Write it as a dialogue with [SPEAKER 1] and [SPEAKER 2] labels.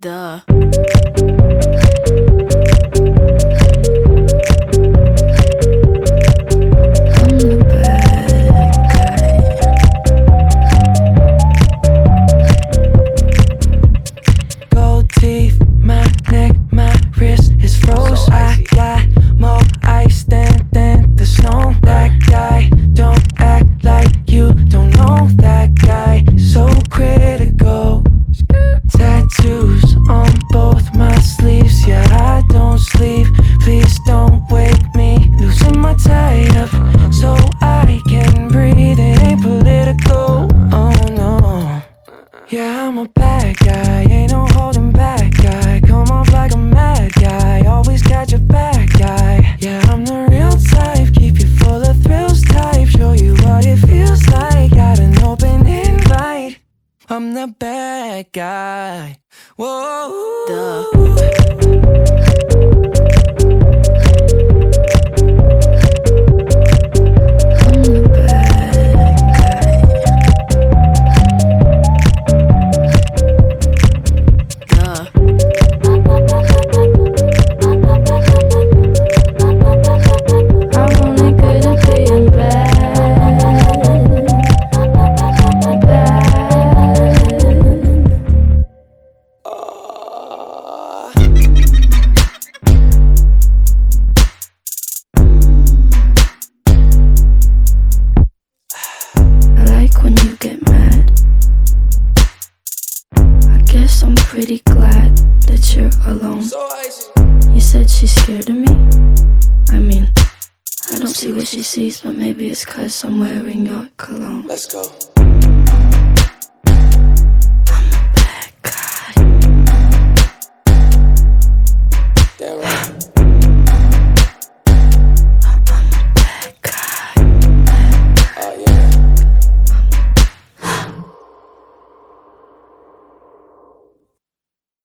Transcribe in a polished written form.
[SPEAKER 1] Duh.
[SPEAKER 2] Gold teeth, my neck, my wrist is froze. I got more ice than the snow. That guy, don't act like you don't know that guy. So critical. Tattoos on both my sleeves. Yeah, I don't sleep. Please don't wake me. Losing my tie up so I can breathe. It ain't political. Oh no. Yeah, I'm a bad guy. Ain't no holding back guy. Come off like a mad guy. Always catch a bad guy. Yeah, I'm the real type. Keep you full of thrills type. Show you what it feels like. Got an open invite. I'm the bad guy. Whoa.
[SPEAKER 1] Duh.
[SPEAKER 3] When you get mad, I guess I'm pretty glad that you're alone. You said she's scared of me. I mean, I don't see what she sees, but maybe it's 'cause I'm wearing your cologne.
[SPEAKER 2] Let's go.